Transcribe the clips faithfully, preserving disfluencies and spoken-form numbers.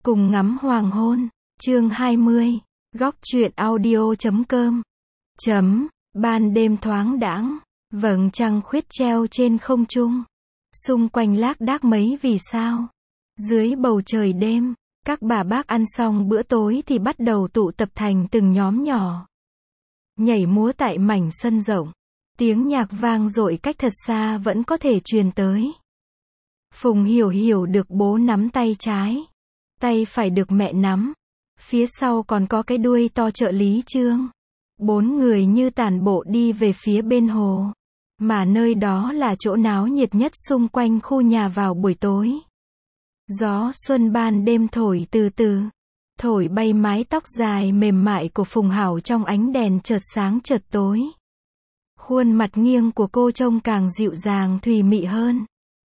Cùng ngắm hoàng hôn, chương hai mươi, góc truyện audio chấm com. Chấm, ban đêm thoáng đãng, vầng trăng khuyết treo trên không trung. Xung quanh lác đác mấy vì sao. Dưới bầu trời đêm, các bà bác ăn xong bữa tối thì bắt đầu tụ tập thành từng nhóm nhỏ. Nhảy múa tại mảnh sân rộng. Tiếng nhạc vang dội cách thật xa vẫn có thể truyền tới. Phùng Hiểu Hiểu được bố nắm tay trái. Tay phải được mẹ nắm. Phía sau còn có cái đuôi to trợ lý Trương. Bốn người như tản bộ đi về phía bên hồ. Mà nơi đó là chỗ náo nhiệt nhất xung quanh khu nhà vào buổi tối. Gió xuân ban đêm thổi từ từ. Thổi bay mái tóc dài mềm mại của Phùng Hảo trong ánh đèn chợt sáng chợt tối. Khuôn mặt nghiêng của cô trông càng dịu dàng thùy mị hơn.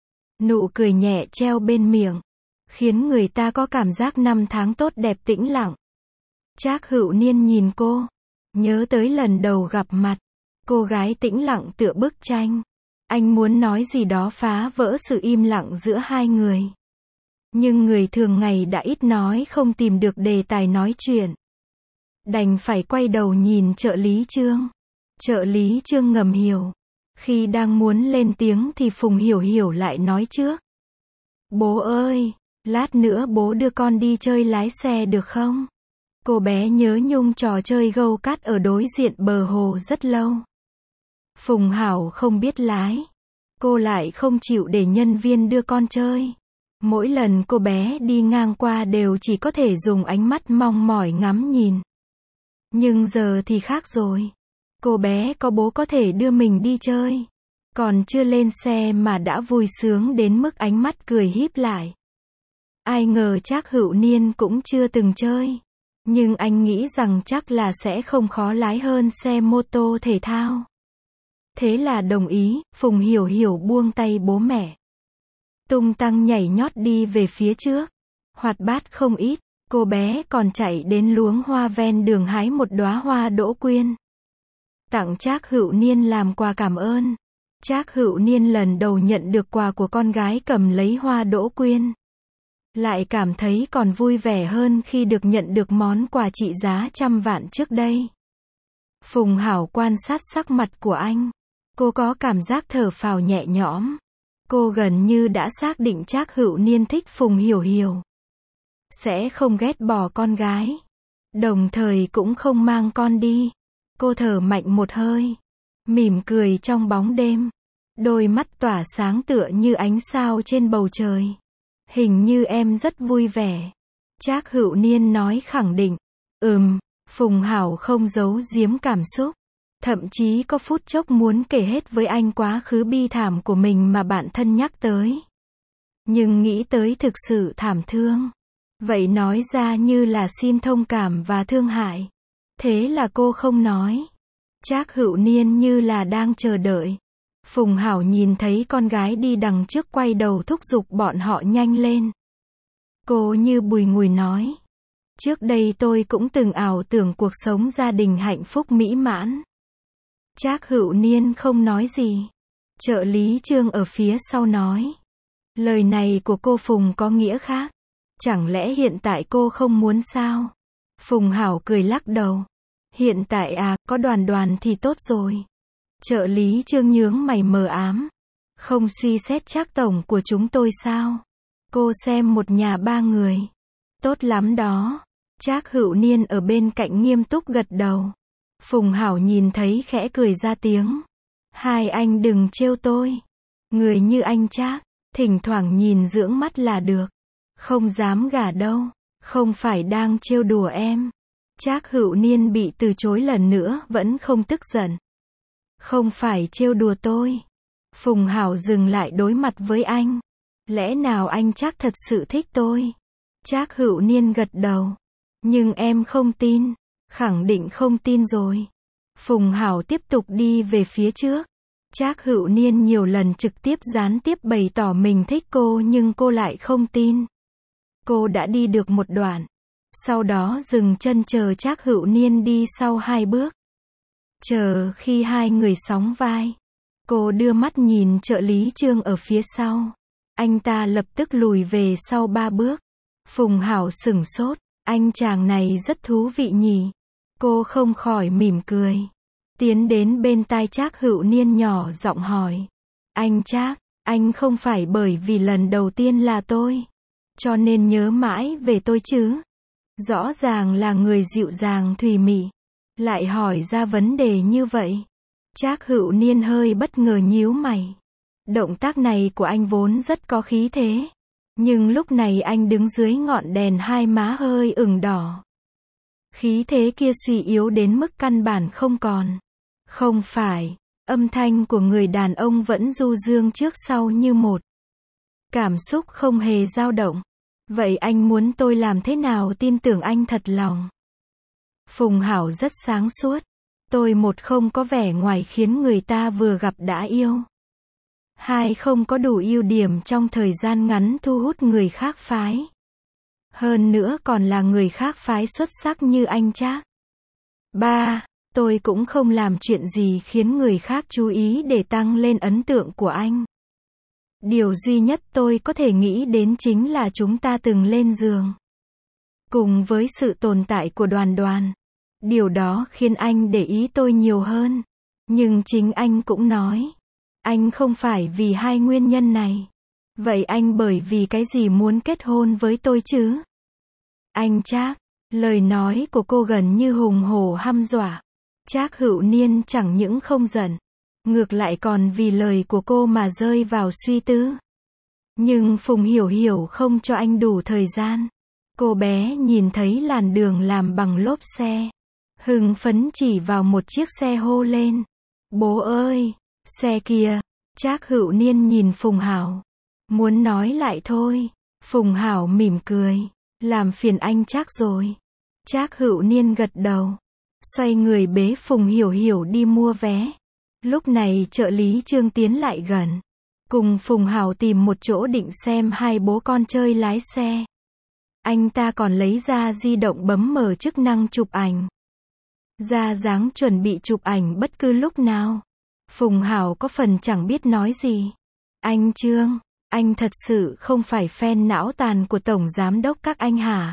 Nụ cười nhẹ treo bên miệng, khiến người ta có cảm giác năm tháng tốt đẹp tĩnh lặng. Trác Hữu Niên nhìn cô, nhớ tới lần đầu gặp mặt. Cô gái tĩnh lặng tựa bức tranh. Anh muốn nói gì đó phá vỡ sự im lặng giữa hai người. Nhưng người thường ngày đã ít nói không tìm được đề tài nói chuyện. Đành phải quay đầu nhìn trợ lý Trương. Trợ lý Trương ngầm hiểu. Khi đang muốn lên tiếng thì Phùng Hiểu Hiểu lại nói trước. Bố ơi, lát nữa bố đưa con đi chơi lái xe được không? Cô bé nhớ nhung trò chơi gâu cát ở đối diện bờ hồ rất lâu. Phùng Hảo không biết lái. Cô lại không chịu để nhân viên đưa con chơi. Mỗi lần cô bé đi ngang qua đều chỉ có thể dùng ánh mắt mong mỏi ngắm nhìn. Nhưng giờ thì khác rồi. Cô bé có bố có thể đưa mình đi chơi. Còn chưa lên xe mà đã vui sướng đến mức ánh mắt cười híp lại. Ai ngờ Trác Hữu Niên cũng chưa từng chơi. Nhưng anh nghĩ rằng chắc là sẽ không khó lái hơn xe mô tô thể thao. Thế là đồng ý, Phùng Hiểu Hiểu buông tay bố mẹ. Tung tăng nhảy nhót đi về phía trước. Hoạt bát không ít, cô bé còn chạy đến luống hoa ven đường hái một đóa hoa đỗ quyên. Tặng Trác Hữu Niên làm quà cảm ơn. Trác Hữu Niên lần đầu nhận được quà của con gái cầm lấy hoa đỗ quyên. Lại cảm thấy còn vui vẻ hơn khi được nhận được món quà trị giá trăm vạn trước đây. Phùng Hảo quan sát sắc mặt của anh. Cô có cảm giác thở phào nhẹ nhõm. Cô gần như đã xác định Trác Hữu Niên thích Phùng Hiểu Hiểu. Sẽ không ghét bỏ con gái. Đồng thời cũng không mang con đi. Cô thở mạnh một hơi. Mỉm cười trong bóng đêm. Đôi mắt tỏa sáng tựa như ánh sao trên bầu trời. Hình như em rất vui vẻ. Trác Hữu Niên nói khẳng định. Ừm, Phùng Hảo không giấu giếm cảm xúc. Thậm chí có phút chốc muốn kể hết với anh quá khứ bi thảm của mình mà bạn thân nhắc tới. Nhưng nghĩ tới thực sự thảm thương. Vậy nói ra như là xin thông cảm và thương hại. Thế là cô không nói. Trác Hữu Niên như là đang chờ đợi. Phùng Hảo nhìn thấy con gái đi đằng trước quay đầu thúc giục bọn họ nhanh lên. Cô như bùi ngùi nói. Trước đây tôi cũng từng ảo tưởng cuộc sống gia đình hạnh phúc mỹ mãn. Trác Hữu Niên không nói gì. Trợ lý Trương ở phía sau nói. Lời này của cô Phùng có nghĩa khác. Chẳng lẽ hiện tại cô không muốn sao? Phùng Hảo cười lắc đầu. Hiện tại à, có Đoàn Đoàn thì tốt rồi. Trợ lý Trương nhướng mày mờ ám. Không suy xét Trác tổng của chúng tôi sao? Cô xem một nhà ba người. Tốt lắm đó. Trác Hữu Niên ở bên cạnh nghiêm túc gật đầu. Phùng Hảo nhìn thấy khẽ cười ra tiếng. Hai anh đừng trêu tôi. Người như anh Trác, thỉnh thoảng nhìn dưỡng mắt là được. Không dám gả đâu. Không phải đang trêu đùa em. Trác Hữu Niên bị từ chối lần nữa vẫn không tức giận. Không phải trêu đùa tôi. Phùng Hảo dừng lại đối mặt với anh. Lẽ nào anh Trác thật sự thích tôi? Trác Hữu Niên gật đầu. Nhưng em không tin. Khẳng định không tin rồi. Phùng Hảo tiếp tục đi về phía trước. Trác Hữu Niên nhiều lần trực tiếp gián tiếp bày tỏ mình thích cô nhưng cô lại không tin. Cô đã đi được một đoạn. Sau đó dừng chân chờ Trác Hữu Niên đi sau hai bước. Chờ khi hai người sóng vai. Cô đưa mắt nhìn trợ lý Trương ở phía sau. Anh ta lập tức lùi về sau ba bước. Phùng Hảo sửng sốt, anh chàng này rất thú vị nhỉ. Cô không khỏi mỉm cười. Tiến đến bên tai Trác Hữu Niên nhỏ giọng hỏi. Anh Trác, anh không phải bởi vì lần đầu tiên là tôi, cho nên nhớ mãi về tôi chứ? Rõ ràng là người dịu dàng thùy mị, lại hỏi ra vấn đề như vậy. Trác Hữu Niên hơi bất ngờ nhíu mày. Động tác này của anh vốn rất có khí thế. Nhưng lúc này anh đứng dưới ngọn đèn hai má hơi ửng đỏ. Khí thế kia suy yếu đến mức căn bản không còn. Không phải, âm thanh của người đàn ông vẫn du dương trước sau như một. Cảm xúc không hề dao động. Vậy anh muốn tôi làm thế nào tin tưởng anh thật lòng? Phùng Hảo rất sáng suốt. Tôi một không có vẻ ngoài khiến người ta vừa gặp đã yêu. Hai không có đủ ưu điểm trong thời gian ngắn thu hút người khác phái. Hơn nữa còn là người khác phái xuất sắc như anh Trác. Ba, tôi cũng không làm chuyện gì khiến người khác chú ý để tăng lên ấn tượng của anh. Điều duy nhất tôi có thể nghĩ đến chính là chúng ta từng lên giường. Cùng với sự tồn tại của Đoàn Đoàn. Điều đó khiến anh để ý tôi nhiều hơn. Nhưng chính anh cũng nói. Anh không phải vì hai nguyên nhân này. Vậy anh bởi vì cái gì muốn kết hôn với tôi chứ? Anh Trác, lời nói của cô gần như hùng hổ hăm dọa. Trác Hữu Niên chẳng những không giận, ngược lại còn vì lời của cô mà rơi vào suy tư. Nhưng Phùng Hiểu Hiểu không cho anh đủ thời gian. Cô bé nhìn thấy làn đường làm bằng lốp xe, hưng phấn chỉ vào một chiếc xe hô lên. Bố ơi, xe kia. Trác Hữu Niên nhìn Phùng Hảo. Muốn nói lại thôi. Phùng Hảo mỉm cười. Làm phiền anh Trác rồi. Trác Hữu Niên gật đầu. Xoay người bế Phùng Hiểu Hiểu đi mua vé. Lúc này trợ lý Trương tiến lại gần. Cùng Phùng Hảo tìm một chỗ định xem hai bố con chơi lái xe. Anh ta còn lấy ra di động bấm mở chức năng chụp ảnh. Ra dáng chuẩn bị chụp ảnh bất cứ lúc nào. Phùng Hảo có phần chẳng biết nói gì. Anh Trương, anh thật sự không phải fan não tàn của Tổng Giám đốc các anh hả?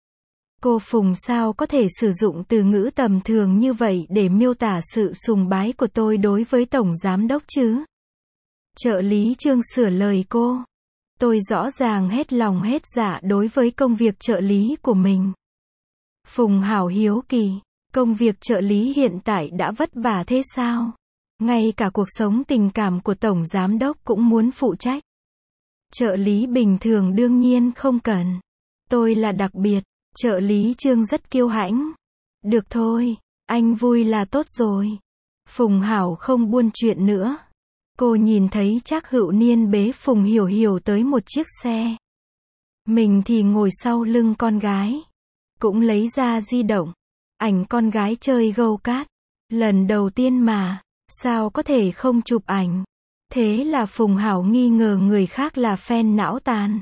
Cô Phùng sao có thể sử dụng từ ngữ tầm thường như vậy để miêu tả sự sùng bái của tôi đối với Tổng Giám đốc chứ? Trợ lý Trương sửa lời cô. Tôi rõ ràng hết lòng hết dạ đối với công việc trợ lý của mình. Phùng Hảo hiếu kỳ, công việc trợ lý hiện tại đã vất vả thế sao? Ngay cả cuộc sống tình cảm của Tổng Giám đốc cũng muốn phụ trách. Trợ lý bình thường đương nhiên không cần. Tôi là đặc biệt. Trợ lý Trương rất kiêu hãnh. Được thôi, anh vui là tốt rồi. Phùng Hảo không buôn chuyện nữa. Cô nhìn thấy Trác Hữu Niên bế Phùng Hiểu Hiểu tới một chiếc xe. Mình thì ngồi sau lưng con gái. Cũng lấy ra di động. Ảnh con gái chơi go-kart. Lần đầu tiên mà. Sao có thể không chụp ảnh? Thế là Phùng Hảo nghi ngờ người khác là fan não tàn.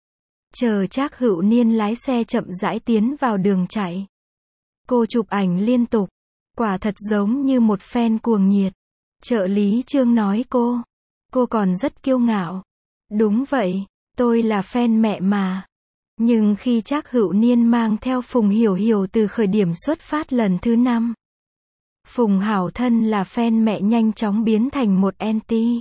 Chờ Trác Hữu Niên lái xe chậm rãi tiến vào đường chạy. Cô chụp ảnh liên tục. Quả thật giống như một fan cuồng nhiệt. Trợ lý Trương nói cô. Cô còn rất kiêu ngạo. Đúng vậy, tôi là fan mẹ mà. Nhưng khi Trác Hữu Niên mang theo Phùng Hiểu Hiểu từ khởi điểm xuất phát lần thứ năm. Phùng Hảo thân là fan mẹ nhanh chóng biến thành một anti.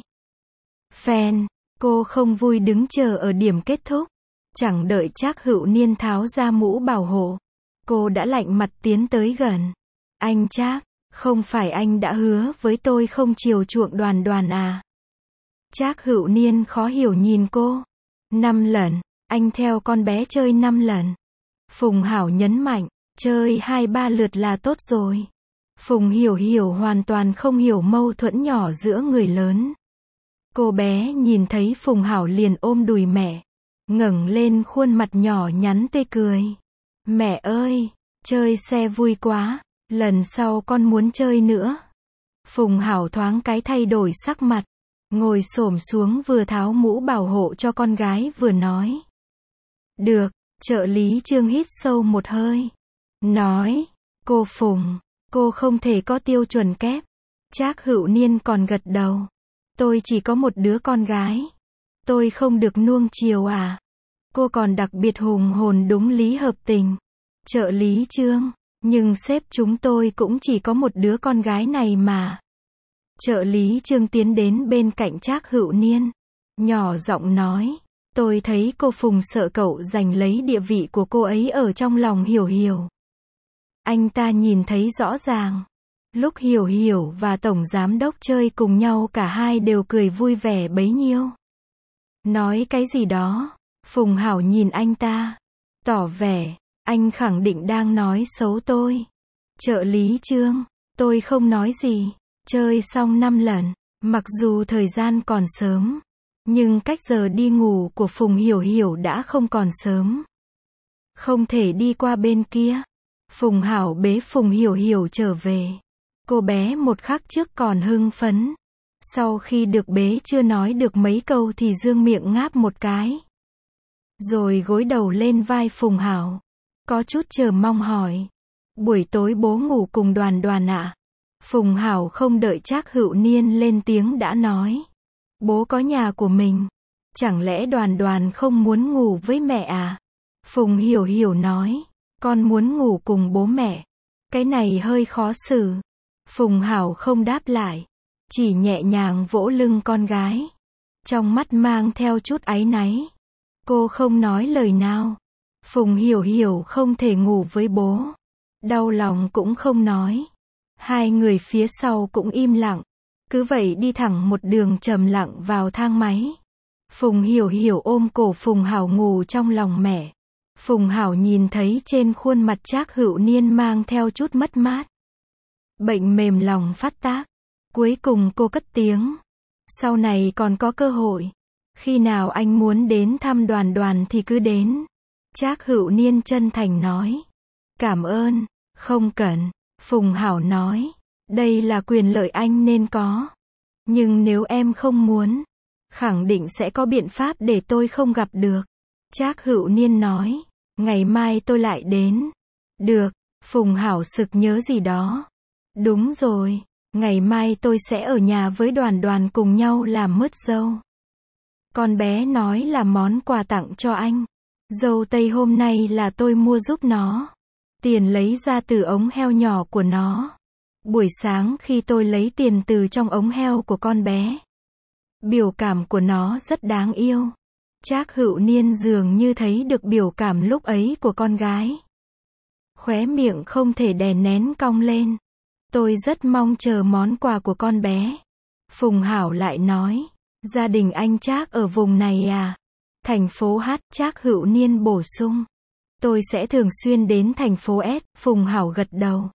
Fan, cô không vui đứng chờ ở điểm kết thúc. Chẳng đợi Trác Hữu Niên tháo ra mũ bảo hộ. Cô đã lạnh mặt tiến tới gần. Anh Trác, không phải anh đã hứa với tôi không chiều chuộng Đoàn Đoàn à? Trác Hữu Niên khó hiểu nhìn cô. Năm lần, anh theo con bé chơi năm lần. Phùng Hảo nhấn mạnh, chơi hai ba lượt là tốt rồi. Phùng Hiểu Hiểu hoàn toàn không hiểu mâu thuẫn nhỏ giữa người lớn. Cô bé nhìn thấy Phùng Hảo liền ôm đùi mẹ. Ngẩng lên khuôn mặt nhỏ nhắn tươi cười. Mẹ ơi, chơi xe vui quá, lần sau con muốn chơi nữa. Phùng Hảo thoáng cái thay đổi sắc mặt. Ngồi xổm xuống vừa tháo mũ bảo hộ cho con gái vừa nói. Được, trợ lý Trương hít sâu một hơi. Nói, cô Phùng, cô không thể có tiêu chuẩn kép. Trác Hữu Niên còn gật đầu. Tôi chỉ có một đứa con gái. Tôi không được nuông chiều à? Cô còn đặc biệt hùng hồn đúng lý hợp tình. Trợ lý Trương, nhưng sếp chúng tôi cũng chỉ có một đứa con gái này mà. Trợ lý Trương tiến đến bên cạnh Trác Hữu Niên, nhỏ giọng nói, tôi thấy cô Phùng sợ cậu giành lấy địa vị của cô ấy ở trong lòng Hiểu Hiểu. Anh ta nhìn thấy rõ ràng. Lúc Hiểu Hiểu và Tổng Giám Đốc chơi cùng nhau cả hai đều cười vui vẻ bấy nhiêu. Nói cái gì đó, Phùng Hảo nhìn anh ta, tỏ vẻ, anh khẳng định đang nói xấu tôi. Trợ lý Trương, tôi không nói gì. Chơi xong năm lần, mặc dù thời gian còn sớm, nhưng cách giờ đi ngủ của Phùng Hiểu Hiểu đã không còn sớm. Không thể đi qua bên kia. Phùng Hảo bế Phùng Hiểu Hiểu trở về. Cô bé một khắc trước còn hưng phấn. Sau khi được bế chưa nói được mấy câu thì dương miệng ngáp một cái. Rồi gối đầu lên vai Phùng Hảo. Có chút chờ mong hỏi. Buổi tối bố ngủ cùng Đoàn Đoàn ạ? Phùng Hảo không đợi Trác Hữu Niên lên tiếng đã nói. Bố có nhà của mình. Chẳng lẽ Đoàn Đoàn không muốn ngủ với mẹ à? Phùng Hiểu Hiểu nói. Con muốn ngủ cùng bố mẹ. Cái này hơi khó xử. Phùng Hảo không đáp lại. Chỉ nhẹ nhàng vỗ lưng con gái. Trong mắt mang theo chút áy náy. Cô không nói lời nào. Phùng Hiểu Hiểu không thể ngủ với bố. Đau lòng cũng không nói. Hai người phía sau cũng im lặng. Cứ vậy đi thẳng một đường trầm lặng vào thang máy. Phùng Hiểu Hiểu ôm cổ Phùng Hảo ngủ trong lòng mẹ. Phùng Hảo nhìn thấy trên khuôn mặt Trác Hữu Niên mang theo chút mất mát. Bệnh mềm lòng phát tác. Cuối cùng cô cất tiếng. Sau này còn có cơ hội. Khi nào anh muốn đến thăm Đoàn Đoàn thì cứ đến. Trác Hữu Niên chân thành nói. Cảm ơn, không cần. Phùng Hảo nói. Đây là quyền lợi anh nên có. Nhưng nếu em không muốn, khẳng định sẽ có biện pháp để tôi không gặp được. Trác Hữu Niên nói. Ngày mai tôi lại đến. Được, Phùng Hảo sực nhớ gì đó. Đúng rồi, ngày mai tôi sẽ ở nhà với Đoàn Đoàn cùng nhau làm mứt dâu. Con bé nói là món quà tặng cho anh. Dâu tây hôm nay là tôi mua giúp nó. Tiền lấy ra từ ống heo nhỏ của nó. Buổi sáng khi tôi lấy tiền từ trong ống heo của con bé. Biểu cảm của nó rất đáng yêu. Trác Hữu Niên dường như thấy được biểu cảm lúc ấy của con gái. Khóe miệng không thể đè nén cong lên. Tôi rất mong chờ món quà của con bé. Phùng Hảo lại nói. Gia đình anh Trác ở vùng này à? Thành phố H. Trác Hữu Niên bổ sung. Tôi sẽ thường xuyên đến thành phố S. Phùng Hảo gật đầu.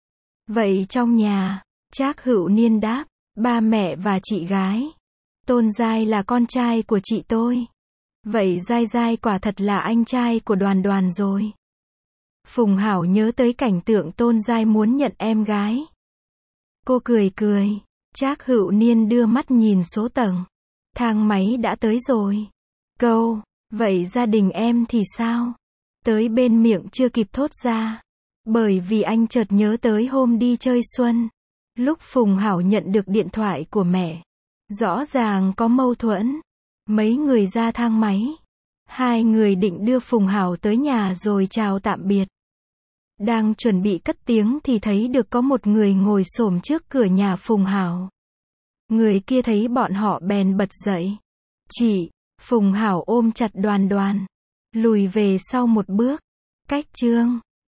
Vậy trong nhà, Trác Hữu Niên đáp. Ba mẹ và chị gái. Tôn Giai là con trai của chị tôi. Vậy Giai Giai quả thật là anh trai của Đoàn Đoàn rồi. Phùng Hảo nhớ tới cảnh tượng Tôn Giai muốn nhận em gái. Cô cười cười. Trác Hữu Niên đưa mắt nhìn số tầng. Thang máy đã tới rồi. Câu, vậy gia đình em thì sao? Tới bên miệng chưa kịp thốt ra. Bởi vì anh chợt nhớ tới hôm đi chơi xuân. Lúc Phùng Hảo nhận được điện thoại của mẹ. Rõ ràng có mâu thuẫn. Mấy người ra thang máy. Hai người định đưa Phùng Hảo tới nhà rồi chào tạm biệt. Đang chuẩn bị cất tiếng thì thấy được có một người ngồi xổm trước cửa nhà Phùng Hảo. Người kia thấy bọn họ bèn bật dậy. Chị, Phùng Hảo ôm chặt Đoàn Đoàn. Lùi về sau một bước. Cách Trương.